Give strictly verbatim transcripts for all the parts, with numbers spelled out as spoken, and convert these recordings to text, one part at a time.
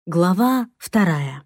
Глава вторая.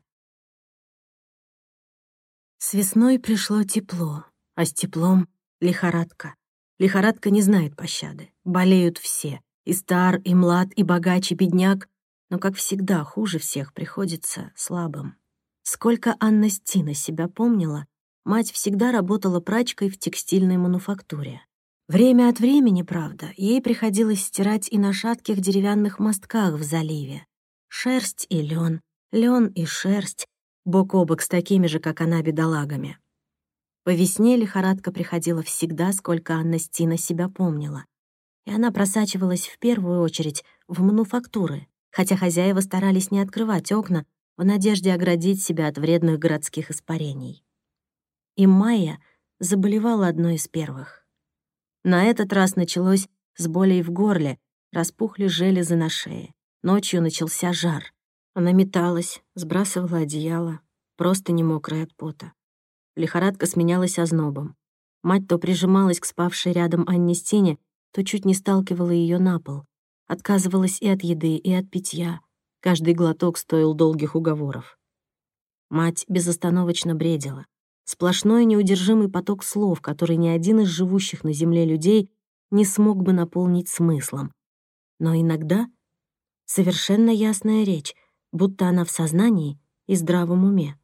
С весной пришло тепло, а с теплом — лихорадка. Лихорадка не знает пощады. Болеют все — и стар, и млад, и богач, и бедняк. Но, как всегда, хуже всех приходится слабым. Сколько Анна Стина себя помнила, мать всегда работала прачкой в текстильной мануфактуре. Время от времени, правда, ей приходилось стирать и на шатких деревянных мостках в заливе. Шерсть и лен, лен и шерсть, бок о бок с такими же, как она, бедолагами. По весне лихорадка приходила всегда, сколько Анна Стина себя помнила. И она просачивалась в первую очередь в мануфактуры, хотя хозяева старались не открывать окна в надежде оградить себя от вредных городских испарений. И Майя заболевала одной из первых. На этот раз началось с болей в горле, распухли железы на шее. Ночью начался жар. Она металась, сбрасывала одеяло, просто не мокрая от пота. Лихорадка сменялась ознобом. Мать то прижималась к спавшей рядом Анне Стине, то чуть не сталкивала ее на пол. Отказывалась и от еды, и от питья. Каждый глоток стоил долгих уговоров. Мать безостановочно бредила. Сплошной неудержимый поток слов, который ни один из живущих на земле людей не смог бы наполнить смыслом. Но иногда совершенно ясная речь, будто она в сознании и здравом уме.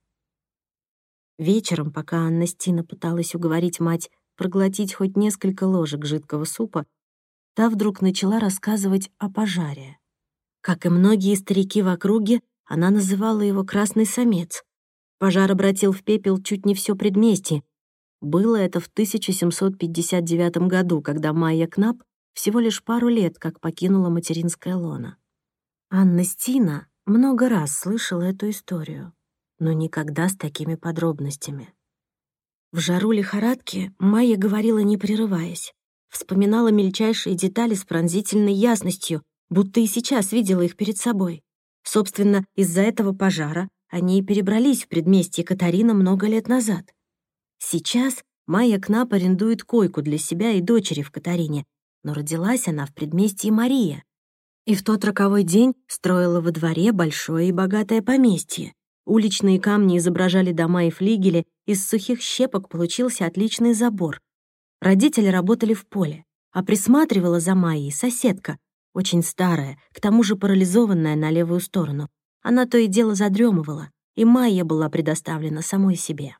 Вечером, пока Анна Стина пыталась уговорить мать проглотить хоть несколько ложек жидкого супа, та вдруг начала рассказывать о пожаре. Как и многие старики в округе, она называла его «красный самец». Пожар обратил в пепел чуть не все предместье. Было это в тысяча семьсот пятьдесят девятом году, когда Майя Кнап всего лишь пару лет как покинула материнское лоно. Анна Стина много раз слышала эту историю, но никогда с такими подробностями. В жару лихорадки Майя говорила, не прерываясь, вспоминала мельчайшие детали с пронзительной ясностью, будто и сейчас видела их перед собой. Собственно, из-за этого пожара они и перебрались в предместье Катарина много лет назад. Сейчас Майя Кнап арендует койку для себя и дочери в Катарине, но родилась она в предместье Мария. И в тот роковой день строила во дворе большое и богатое поместье. Уличные камни изображали дома и флигели, из сухих щепок получился отличный забор. Родители работали в поле, а присматривала за Майей соседка, очень старая, к тому же парализованная на левую сторону. Она то и дело задрёмывала, и Майя была предоставлена самой себе.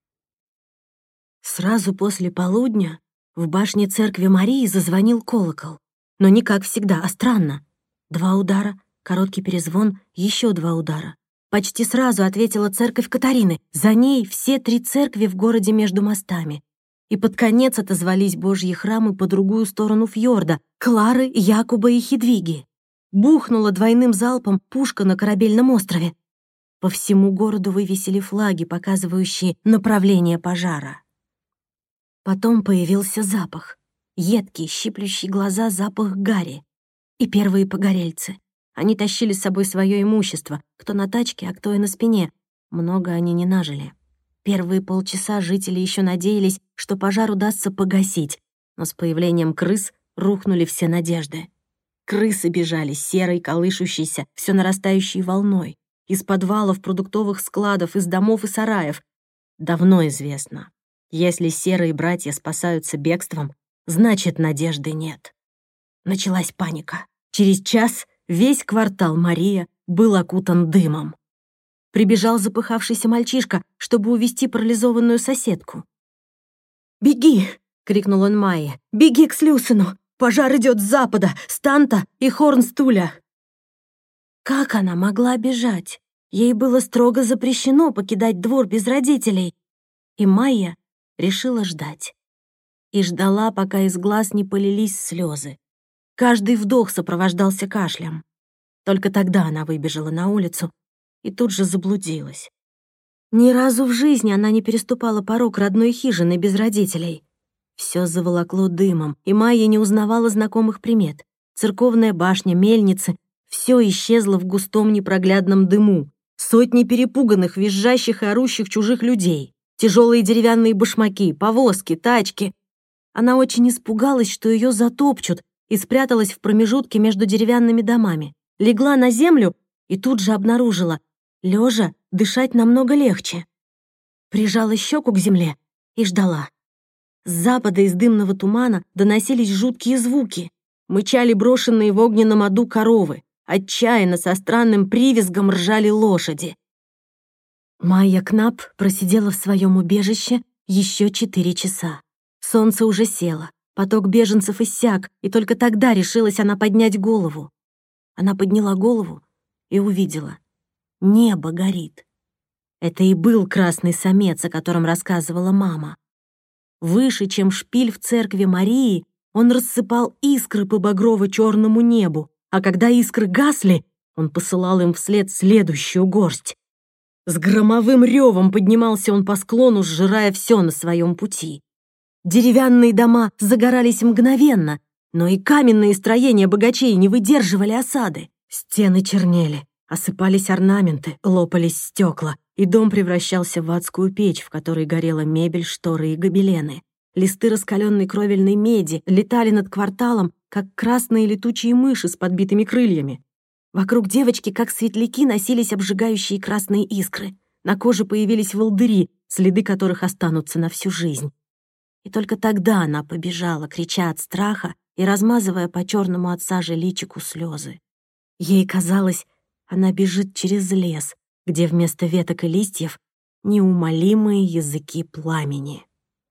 Сразу после полудня в башне церкви Марии зазвонил колокол. Но не как всегда, а странно. Два удара, короткий перезвон, еще два удара. Почти сразу ответила церковь Катарины. За ней все три церкви в городе между мостами. И под конец отозвались божьи храмы по другую сторону фьорда — Клары, Якуба и Хедвиги. Бухнула двойным залпом пушка на Корабельном острове. По всему городу вывесили флаги, показывающие направление пожара. Потом появился запах. Едкий, щиплющий глаза запах гари. И первые погорельцы. Они тащили с собой свое имущество, кто на тачке, а кто и на спине. Много они не нажили. Первые полчаса жители еще надеялись, что пожар удастся погасить, но с появлением крыс рухнули все надежды. Крысы бежали серой, колышущейся, все нарастающей волной. Из подвалов, продуктовых складов, из домов и сараев. Давно известно, если серые братья спасаются бегством, значит, надежды нет. Началась паника. Через час весь квартал Мария был окутан дымом. Прибежал запыхавшийся мальчишка, чтобы увести парализованную соседку. «Беги!» — крикнул он Майе. «Беги к Слюсену! Пожар идет с запада, с Танта и Хорнстуля!» Как она могла бежать? Ей было строго запрещено покидать двор без родителей. И Майя решила ждать. И ждала, пока из глаз не полились слезы. Каждый вдох сопровождался кашлем. Только тогда она выбежала на улицу и тут же заблудилась. Ни разу в жизни она не переступала порог родной хижины без родителей. Все заволокло дымом, и Майя не узнавала знакомых примет. Церковная башня, мельницы — все исчезло в густом непроглядном дыму. Сотни перепуганных, визжащих и орущих чужих людей. Тяжелые деревянные башмаки, повозки, тачки. Она очень испугалась, что ее затопчут, и спряталась в промежутке между деревянными домами. Легла на землю и тут же обнаружила — лежа дышать намного легче. Прижала щеку к земле и ждала. С запада из дымного тумана доносились жуткие звуки. Мычали брошенные в огненном аду коровы. Отчаянно, со странным привизгом ржали лошади. Майя Кнап просидела в своем убежище еще четыре часа. Солнце уже село, поток беженцев иссяк, и только тогда решилась она поднять голову. Она подняла голову и увидела. Небо горит. Это и был красный самец, о котором рассказывала мама. Выше, чем шпиль в церкви Марии, он рассыпал искры по багрово-черному небу, а когда искры гасли, он посылал им вслед следующую горсть. С громовым ревом поднимался он по склону, сжирая все на своем пути. Деревянные дома загорались мгновенно, но и каменные строения богачей не выдерживали осады. Стены чернели, осыпались орнаменты, лопались стекла, и дом превращался в адскую печь, в которой горела мебель, шторы и гобелены. Листы раскаленной кровельной меди летали над кварталом, как красные летучие мыши с подбитыми крыльями. Вокруг девочки, как светляки, носились обжигающие красные искры. На коже появились волдыри, следы которых останутся на всю жизнь. И только тогда она побежала, крича от страха и размазывая по черному от сажи личику слезы. Ей казалось, она бежит через лес, где вместо веток и листьев неумолимые языки пламени.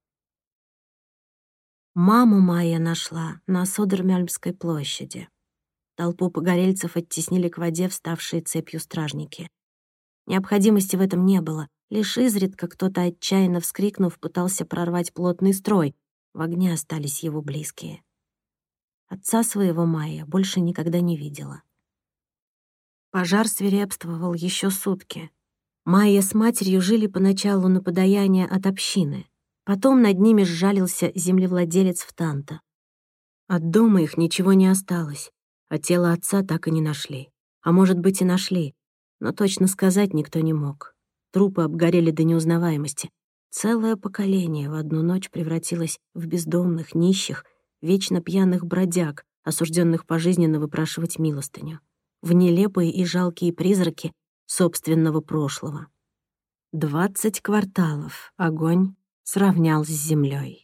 Маму Майя нашла на Содермельмской площади. Толпу погорельцев оттеснили к воде вставшие цепью стражники. Необходимости в этом не было. Лишь изредка кто-то, отчаянно вскрикнув, пытался прорвать плотный строй. В огне остались его близкие. Отца своего Майя больше никогда не видела. Пожар свирепствовал еще сутки. Майя с матерью жили поначалу на подаяние от общины. Потом над ними сжалился землевладелец в Танто. От дома их ничего не осталось. А тело отца так и не нашли. А может быть, и нашли, но точно сказать никто не мог. Трупы обгорели до неузнаваемости. Целое поколение в одну ночь превратилось в бездомных, нищих, вечно пьяных бродяг, осужденных пожизненно выпрашивать милостыню, в нелепые и жалкие призраки собственного прошлого. Двадцать кварталов огонь сравнял с землей.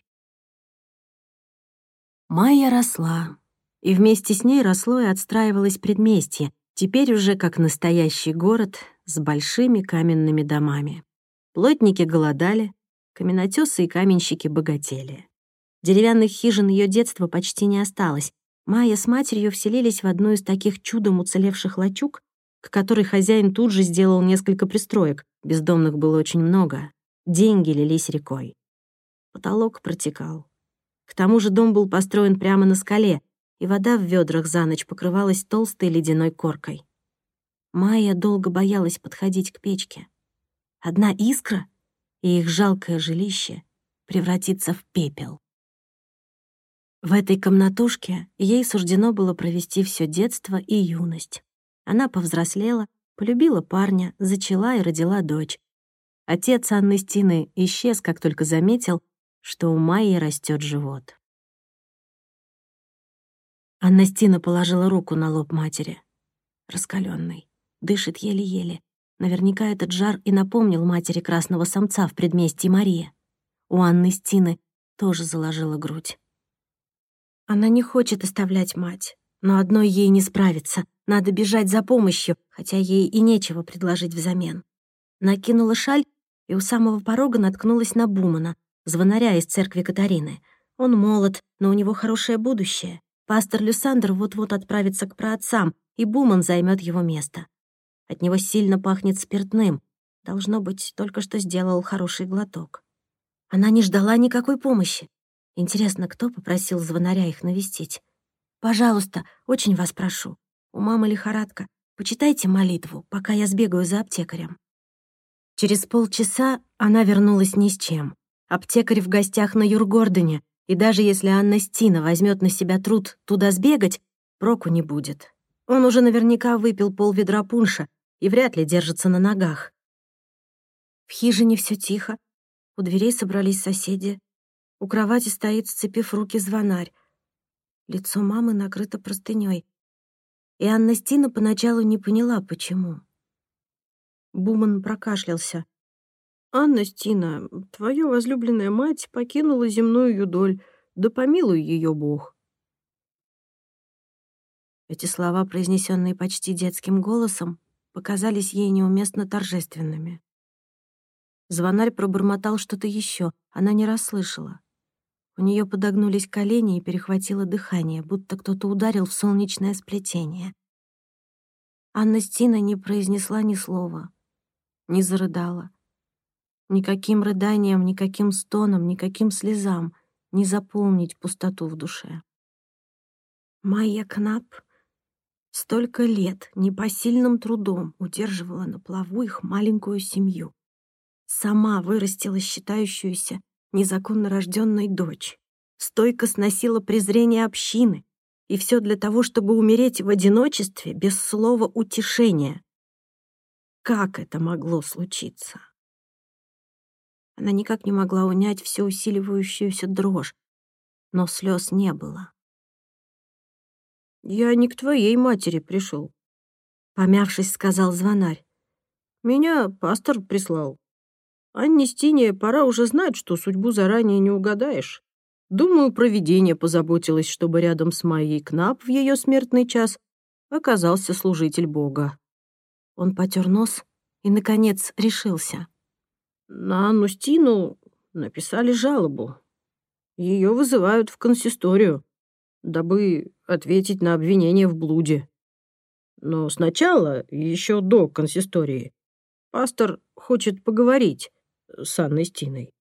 Майя росла. И вместе с ней росло и отстраивалось предместье, теперь уже как настоящий город с большими каменными домами. Плотники голодали, каменотёсы и каменщики богатели. Деревянных хижин ее детства почти не осталось. Майя с матерью вселились в одну из таких чудом уцелевших лачуг, к которой хозяин тут же сделал несколько пристроек. Бездомных было очень много. Деньги лились рекой. Потолок протекал. К тому же дом был построен прямо на скале, и вода в ведрах за ночь покрывалась толстой ледяной коркой. Майя долго боялась подходить к печке. Одна искра, и их жалкое жилище превратится в пепел. В этой комнатушке ей суждено было провести все детство и юность. Она повзрослела, полюбила парня, зачала и родила дочь. Отец Анны Стины исчез, как только заметил, что у Майи растет живот. Анна Стина положила руку на лоб матери. Раскалённый, дышит еле-еле. Наверняка этот жар и напомнил матери красного самца в предместье Марии. У Анны Стины тоже заложила грудь. Она не хочет оставлять мать, но одной ей не справиться. Надо бежать за помощью, хотя ей и нечего предложить взамен. Накинула шаль и у самого порога наткнулась на Бумана, звонаря из церкви Катарины. Он молод, но у него хорошее будущее. Пастор Люсандер вот-вот отправится к праотцам, и Буман займет его место. От него сильно пахнет спиртным. Должно быть, только что сделал хороший глоток. Она не ждала никакой помощи. Интересно, кто попросил звонаря их навестить? «Пожалуйста, очень вас прошу. У мамы лихорадка. Почитайте молитву, пока я сбегаю за аптекарем». Через полчаса она вернулась ни с чем. Аптекарь в гостях на Юргордене, и даже если Анна Стина возьмет на себя труд туда сбегать, проку не будет. Он уже наверняка выпил полведра пунша и вряд ли держится на ногах. В хижине все тихо. У дверей собрались соседи. У кровати стоит, сцепив руки, звонарь. Лицо мамы накрыто простыней. И Анна Стина поначалу не поняла, почему. Буман прокашлялся. «Анна Стина, твоя возлюбленная мать покинула земную юдоль, да помилуй ее Бог». Эти слова, произнесенные почти детским голосом, показались ей неуместно торжественными. Звонарь пробормотал что-то еще, она не расслышала. У нее подогнулись колени и перехватило дыхание, будто кто-то ударил в солнечное сплетение. Анна Стина не произнесла ни слова, не зарыдала. Никаким рыданием, никаким стоном, никаким слезам не заполнить пустоту в душе. Майя Кнап столько лет непосильным трудом удерживала на плаву их маленькую семью. Сама вырастила считающуюся незаконно рожденной дочь, стойко сносила презрение общины, и все для того, чтобы умереть в одиночестве без слова утешения. Как это могло случиться? Она никак не могла унять всю усиливающуюся дрожь, но слез не было. «Я не к твоей матери пришел», — помявшись, сказал звонарь. «Меня пастор прислал. Анне Стине пора уже знать, что судьбу заранее не угадаешь. Думаю, провидение позаботилось, чтобы рядом с Майей Кнап в ее смертный час оказался служитель Бога». Он потер нос и, наконец, решился. «На Анну Стину написали жалобу. Ее вызывают в консисторию, дабы ответить на обвинение в блуде. Но сначала, еще до консистории, пастор хочет поговорить с Анной Стиной».